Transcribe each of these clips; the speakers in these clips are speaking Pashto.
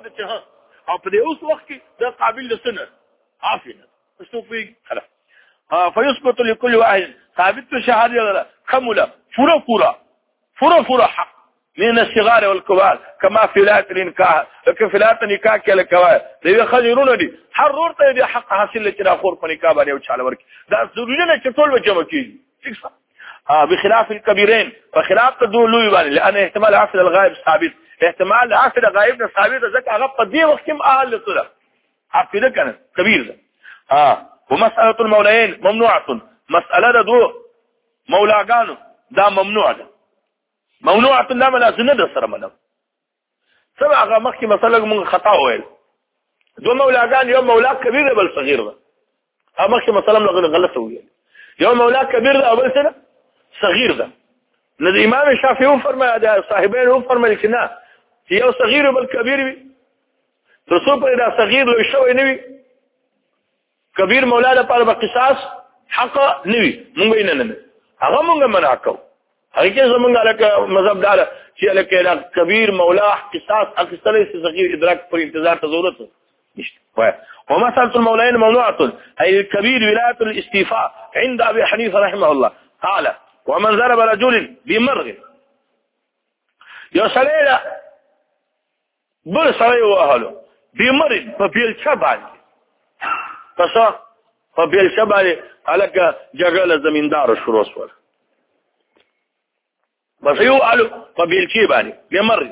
ده چې ها او په دې اوس وخت کې د قابل لسنه عافيه څه في خلاص فيثبت لكل واحد ثابت شهاده كمله فورا حق من الصغار والكبار كما في لات النكاح لكن في لات النكاح كله کوي دوی خجرونه دي هر ور ته دي حق حاصل چې را خور په نکاح باندې او چاله ورکی دا ضروري نه چې ټول وجمع کیږي ٹھیک ښه بخلاف الكبيرين فخلاف تدولوا باندې لان احتمال عقد الغائب ثابت احتمال عقد الغائب ثابت ځکه هغه په دې وخت کې اهل سره عقد کنه کبیر ده ومساله المولين ممنوعه مساله دو مولاګانو دا ممنوع ده ممنوعه لا لازم نه سره منو سبا هغه مخکې مسله موږ خطا وویل دو مولاګان یو مولا کبیر بل صغیر ده هغه مخکې مسله موږ غلطه وویل یو مولا کبیر ده بل څه صغیر ده نو امام شافعي فرمایي دا صاحبین هم فرمایي چې نه یو صغیر بل کبیر وي تاسو په دا صغیر لوي شوی نه وي کبیر مولا لپاره په قصاص حق نه وي موږ نه هغه موږ منع کوو هغه کې زمونږ علاقه مذهب دار چې علاقه کبیر مولا قصاص اخستل صغیر ادراک پر انتظار ته ضرورت نشته ومساله المولين ممنوعه اي الكبير ولايه الاستيفاء عند ابي حنيفه رحمه الله قال ومن ضرب رجل بمرغ يسليلا بل سوي واهله بمرغ فبيل شبال پس فبيل شبال علاقه جګړه زمیندار شروع شول بس یو قالو قبیل چی باندې بمرغ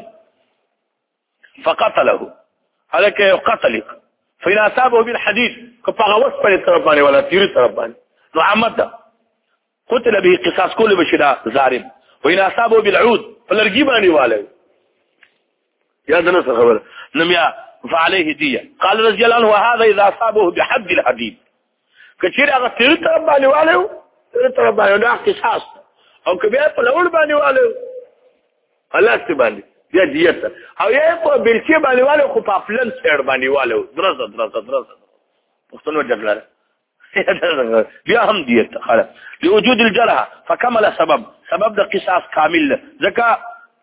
فقتله علاقه قتلك فإن أصابه بالحديد كفغوص پر طرف باندې ولا تیر طرف باندې نو عمد قتل به قصاص كل بشدا ظالم وإن أصابه بالعود فلرجي باندې والي يا ده نصر خبر نميا فعليه دية قال رضي الله عنه وهذا إذا أصابه بحد الحديد كثير هغه تیر طرف باندې والي تیر طرف باندې دا قصاص او کبه په لور باندې والي الله سبحانه بیا دیت او یې په بلچي باندې والو خو په پلن سیر باندې والو درزه پښتون وجګلره بیا هم دیت خلاص لوجود الجرح فكمل سبب د قصاص کامل ځکه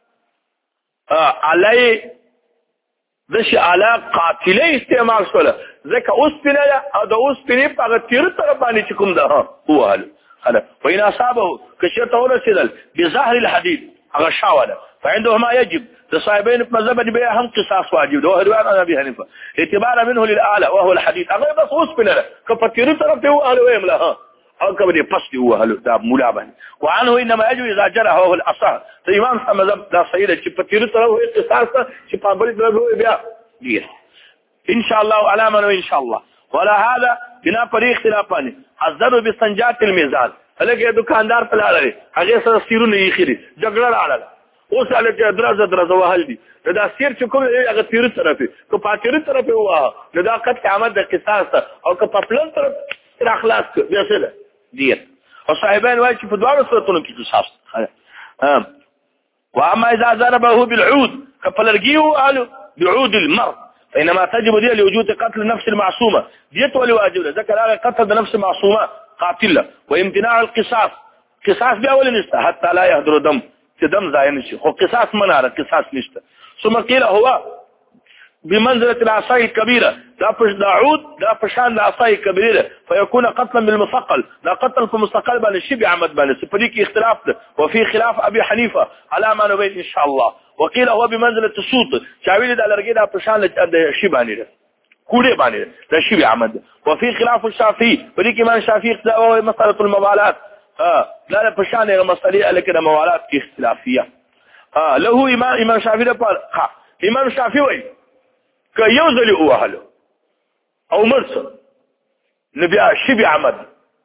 علی دشي علا قاتله استعمال شوله ځکه اوس پنه او د اوس پنه په تیر طرف باندې کوم ده هو حل خلاص وإن أصابه كشرته ورسل بظهر الحديد هغه شاوله فعندهما يجب لصاحبين مذهب بها هم قصاص واجب وهو روايه عن ابي حنيفه اعتبار منه للاعلى وهو الحديث هغه بس اوس بنه كفكر طرف ته هو ويم له او كبدي پس هو هل دا مولا باندې وعنه انما يجب اذا جرى هو الاصح امام مذهب دا صحیح چې فكر طرف هو قصاص چې په بل طرف هو بیا دي ان شاء الله علامه ان شاء الله ولا هذا بنا پر اختلافانه حذر بسنجات الميزان هلکه دکاندار په لاره هغه سره سیرونه یې خري جګړه راړه اوس هلکه درزه وهل دي دا سیر چې کوم هغه تیر طرفه کو پاتیر طرفه واه دا قد عمد قصاص او که په پلان طرف اخلاص بیا څه دي او صاحبان وايي چې په دواړو صورتونو کې قصاص واما اذا ضربه بالعود كفلرجيه قالوا بعود المرء فانما تجب دي لوجود قتل نفس المعصومه ديت ولا واجب ذكر هذا قتل نفس معصومه قاتله وامتناع القصاص قصاص بیا ولې نشته حتى لا يهدر دم چې دم ضایع نشي خو قصاص منع قصاص نشته ثم قيل هو بمنزله العصا الكبيره لا عود لا فشان العصا الكبيره فيكون قتلا بالمثقل لا قتل في مستقل بل الشبع عمد بل سفريك اختلاف ده وفي خلاف ابي حنيفه على ما نبين ان شاء الله وقيل هو بمنزله الصوت شاويل ده لرګي دا فشان الشبع نه کوډه باندې دا شبع عمد وفي خلاف الشافعي فريق امام الشافعي اختلاف مساله الموالات لا فشان المساله لكن موالات کی اختلافيه له امام شافعي ده امام شافعي وایي که یو ځل وهلو او مرسل نبي شبع عمد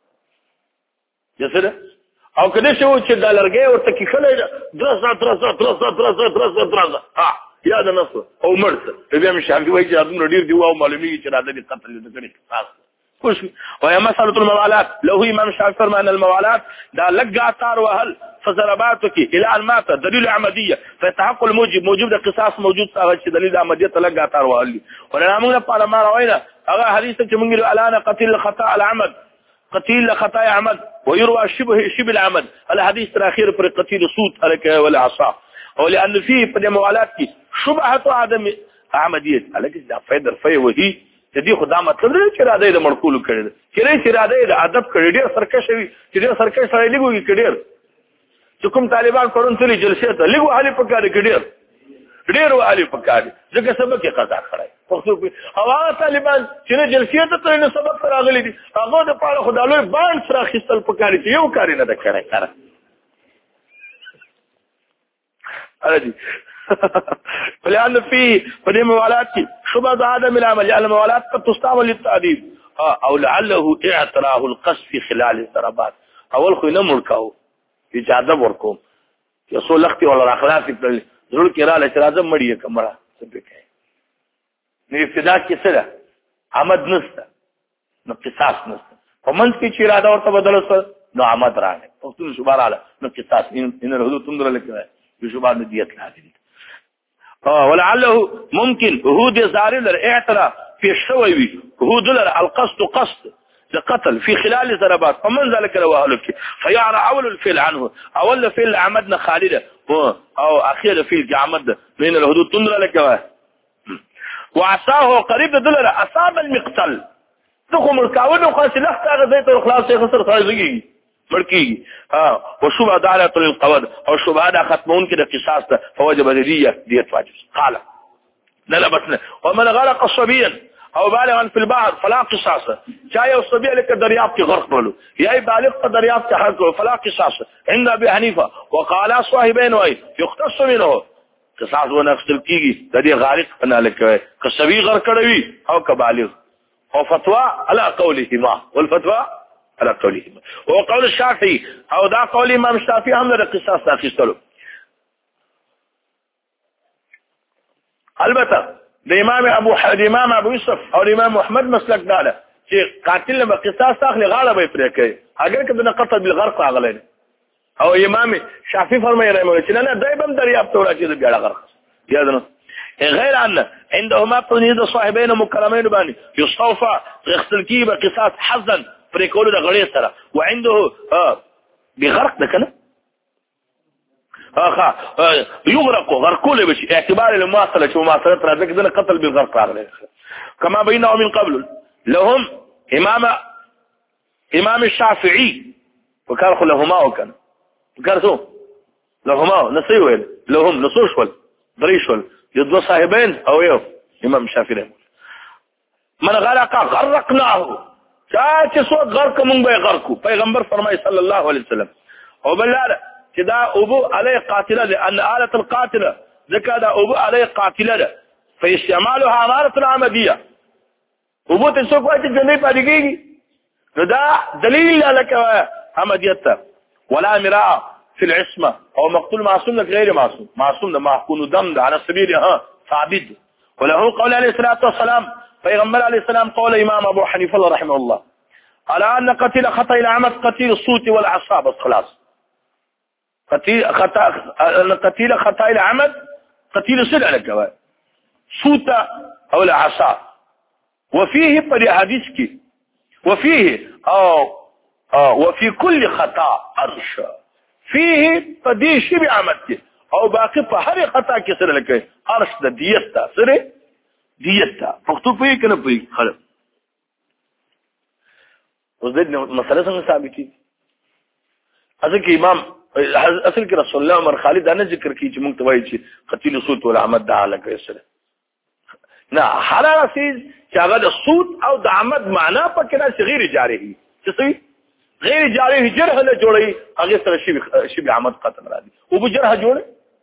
يسره او کله شو چې د لرګي ورته کې خلک درزه یا د نصر او مرسل بیا مش عارف وایي چې ادم ډیر دی او معلومي چې راځي قتل د کړي خاص خوش وهي مساله الموالات له امام شافعي فرمان ان الموالات دا لقى اثار وهل فضرباتك الى ان مات دليل عمديه فتحقق الموجب موجب القصاص موجود هغه چې دلیل عمديه لقى اثار وهل ولنا موږ په ما روينا هغه حديث چې موږ اعلان قتل خطا العمد قتيل خطايا عمد ويروى شبه العمد الحديث الاخير پر قتيل صوت الك ولا عصا ولان فيه في الموالات شبهه عدم احمدیت الکه دا فیدر فی وهی دې خدا مطلب نه چې اراده د مړکول کړي چې اراده د ادب کړي ډېر سرکش وي چې ډېر سرکش سره لګوي کړي چې کوم طالبان پرون تلې جلسې ته لګو حالي پکاري کړي ډېر حالي پکاري ځکه سبق یې قضا کړای پښتو په هغه طالبان چې جلسې ته ترې سبق راغلي دي هغه د پاره خدای باندې سره خستل پکاري چې یو کاری نه د کړای کار ارجي فلان فيه فدي موالات شبه عدم العمل يعني الموالات قد تستعمل للتعذيب او لعله اعتراه القصف في خلال الضربات اول خو نه مړکاو اجازه ورکوم یسو لختي ولا اخلاق ضرور کې را لچ راځم مړی کمره څه کوي نه ابتدا کې سره عمد نسته نو قصاص نسته فمن کې چې اراده ورته بدل وسه نو عمد راغی پښتون شبار اعلی نو قصاص ان الحدود تندر لکه بشبار دیت لازم ولعله ممكن هود يزار الاعتراف في الشوي هود القصد قصد لقتل في خلال ضربات فمن ذلك لو اهلك فيعرى اول الفعل عنه اول فعل عمدنا خالده او اخير فعل عمد بين الحدود تندر لك وعصاه قريب دلر اصاب المقتل تخم الكاون وخاص لخت غزيت الخلاص خسر خارجي مركي وشبه دعالة للقواد او شبه هذا ختمون كده قصاص فوجب ديت واجب قال نلبسنا ومن غرق صبيا او بالغا في البحر فلا قصاص جاي الصبي لك درياب کی غرق بولو يا بالغ درياب کی حق فلا قصاص عند ابي حنيفه وقال صاحبين وي يختص منه قصاص ونفس الكيږي د دې غارق نه لکه کسوي غرق کړوي او کبالغ او فتوى على قولهما والفتوى على قولهما وقول الشافعي او دا قول امام الشافعي هم د قصاص تاخيستلو البته د امام ابو يوسف او امام محمد مسلک داله چې قاتل له قصاص تاخلي غاړه به پرې کوي اگر کله قتل بالغرق اغلين او امام شافعي فرمایي چې نه دایبم دریاب ته راځي د بیا غرق یادنه غير ان عندهما تنيد صاحبين مكرمين باني يصوفا يغسل كيبه قصاص حزن پرې کول د غړې سره وعنده بغرق ده کنه يغرق غرقول بشي اعتبار المواصله شو مواصله راځي کنه قتل بالغرق راغلی كما بينه من قبل لهم امام الشافعي وكان لهما وكان شو لهما نسيوه لهم نصوشول دريشول يدو صاحبين او يو امام الشافعي من غرق غرقناه چاچ سو غرق مونږ به غرقو پیغمبر فرمای صلی الله علیه وسلم او بلاره چې دا ابو علی قاتله لان آلة القاتله ذکر دا ابو علی قاتله فاستعمالها اماره العمديه ابو ته څوک وایي چې نه پاتېږي نو دا دلیل لك عمدیت ولا مراء في العصمه او مقتول معصوم غير معصوم ده محكون دم ده على سبيل ثابت وله قول عليه الصلاه والسلام پیغمبر علیہ السلام قول امام ابو حنیفه رحمه الله على ان قتل خطا العمد قتيل الصوت والعصا بس خلاص قتيل خطا العمد قتيل سلع لك صوت او العصا وفيه پر حدیث کی وفيه وفي كل خطا ارش فيه قدي شبع عمد او باقي په هر خطا کې سره لك ارش د دیت سره دیتا پښتو په کې نه پي خلک اوس د مسله څنګه ثابت دي اصل کې امام اصل کې رسول الله عمر خالد دا نه ذکر کی چې موږ ته وایي چې قتیل صوت ولا عمد ده علاقه سره نه حراره سیز چې هغه د صوت او د عمد معنا پکې نه غیر جاری چې څه غیر جاری جرح له جوړي هغه سره شی عمد قتل راځي او به جرح جوړي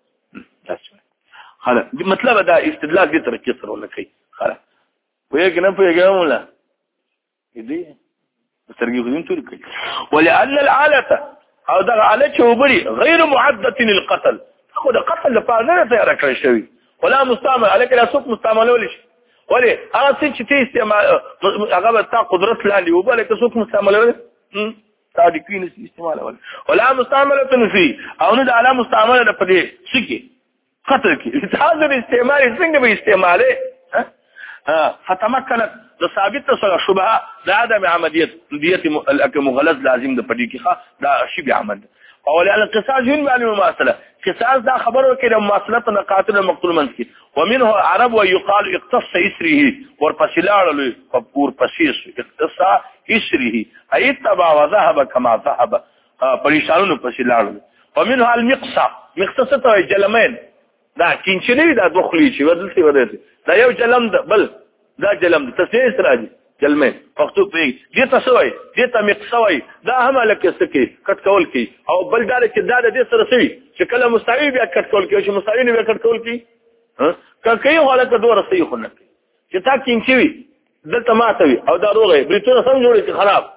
خلاص مطلب دا استدلال دې تر کې سره ولکې خلاص وایي کنه پیغام ولا دې سترګې غوډین تور کوي ولأن العاله او دا عاله چوبري غیر معده للقتل خو د قتل لپاره نه تیار کړی شوی ولا مستعمل عليك لا سوق مستعملول شي ولې هغه څه چې استعمال هغه تا قدرت لاندې وبلکې سوق مستعملول صادقین استعمال ولا مستعمله فيه او نه على مستعمله د پدې شي قتل کی حاضر استعمال څنګه به استعماله فتمكنت ثابت سره شبهه د عدم عمدیت دیت مغلظ لازم د پدې کې دا شی به عمد او لئن القصاص هن معلومه مساله قصاص دا خبرو کې د مواصلت قاتل مقتول منځ کې ومنه عرب ويقال اقتص اسره ورپسې لاړل ورپسې اقتص اسره اي تبع وذهب كما ذهب پریشانونو پسې لاړل ومنه المقصا مقتصه جلمين دا کینچنی دا دخلی چې ودلتي ودته دا یو جلم بل دا جلم تسنیه استراجي جلمين پښتو په دې تاسو وای دې ته مقصوي دا هم لکه سکی کټ کول کی او بل دا چې دا دې سره سوي چې کله مستوي بیا کټ کول کی چې مستوي نه بیا کټ کول کی ها کله حالت دوه رسي خو نه چې تا کینچوي دلته ماتوي او دا روغه بریتونه سم جوړي چې خراب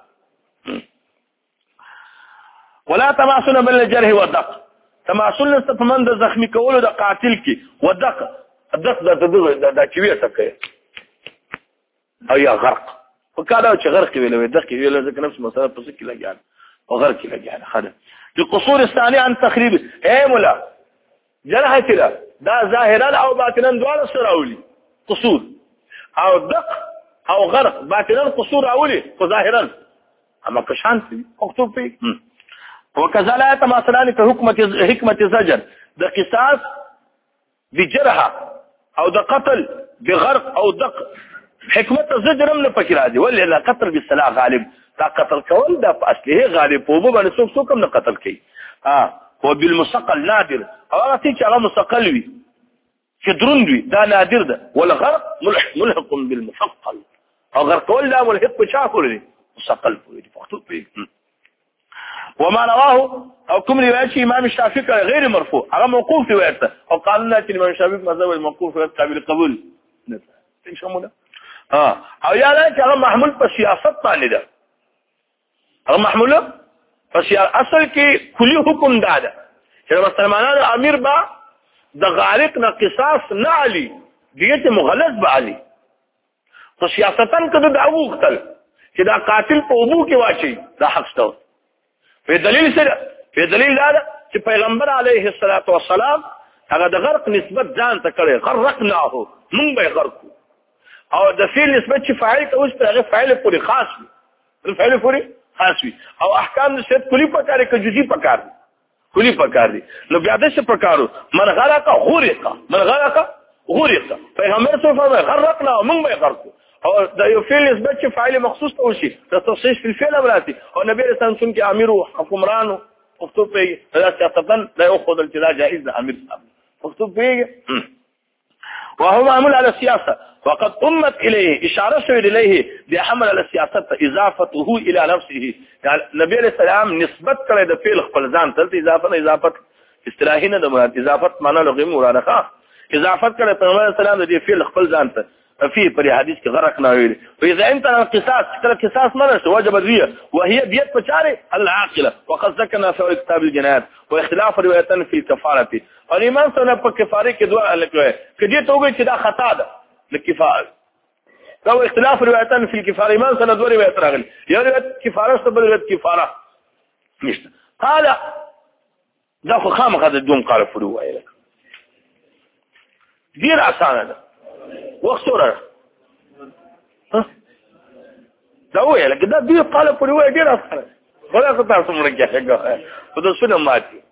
ولا تماسن بين الجرح والدق تماسن استفمن د زخمی کولو د قاتل کی ودق الدق دا چې وی تکي او یا غرق وکاله چې غرق ویلو دقي ویلو ځکه نفس مساله پس کې لګیان او غرق کې لګیان خاله القصور الثاني عن تخريب اي مولا جرح كده دا ظاهرا او باطنا دواله سراولي قصور او دق او غرق باطنا قصور اولي وظاهرا اما كشانتي مكتوب فيه وكذلك مثلا حكمه زجر ده قصاص بجرح او ده قتل بغرق او دق حکمت زجر هم نه پکې راځي ولې لا قتل بالصلاح غالب دا قتل کول دا په اصله غالب په وبو باندې څوک هم نه قتل کوي هو بالمثقل نادر او هغه چې هغه مثقل وي چې دروند وي دا نادر ده والغرق ملحق بالمثقل او غرق کول دا ملحق په چا کولې مثقل په مكتوب فيه وما رواه او کوم روایت امام الشافعي غیر مرفوع هغه موقوف روایت او قال لنا چې امام الشافعي مذهب الموقوف قابل قبول نه شموله او یا نه چې هغه محمول په سیاست باندې ده هغه محمول په سیاست اصل کې کلی حکم ده چې مسلمانانو امیر با د غارق نه قصاص نه علي دیت مغلظ به علي خو سیاستن کده دا وختل چې دا قاتل په ابو کې واچي دا حق شته په دلیل سره په دلیل دا چې پیغمبر علیه الصلاۃ والسلام هغه د غرق نسبت ځان ته کړي غرقناه مونږ به غرقو او د فعل نسبت چې فاعل ته اوس هغه فاعل پوری خاص وي الفعل پوری خاص وي او احکام نسبت کلی پکاره کې جزئی پکار دي کلی پکار دي نو بیا د څه پکارو من غرق غرق من غرق غرق پیغمبر صلی الله علیه وسلم غرقنا موږ به غرقو او د یو فعل نسبت چې فاعل مخصوص ته وشي د تخصیص په فعل امراتی او نبی رسول الله څنګه امیر او حکمران مکتوب په سیاستن لا ياخذ الجزاء جائز امیر مکتوب په وهو معمول على السياسة وقد أمت إليه إشارة شوية إليه بحمل على السياسة إضافته إلى نفسه يعني نبي عليه السلام نسبت كره د فعل خپل ځان ته اضافت اصطلاحي نه د اضافت معنا لغوي مرادخه اضافت کړه پیغمبر اسلام د فعل خپل ځان ته في پر حديث کې غرق نه ویل فاذا انت القصاص کله قصاص نه وجب الديه وهي ديت بچاره العاقله وقد ذكرنا في كتاب الجنايات واختلاف روايتان في الكفاره الامام سره په کفاره کې دوه لکه کدي ته وګورئ چې دا خطا ده للكفاره او اختلاف روايتان في الكفاره امام سره دوه روایت راغلي یو روایت کفاره څه بل روایت کفاره نشته قال دا خو خامخا د دوم قال فرو وایي ډیر اسانه ده وخت سره دا وایي لکه دا ډیر قال فرو وایي ډیر اسانه ولا خطر څومره کېږي خو د سنه ماتي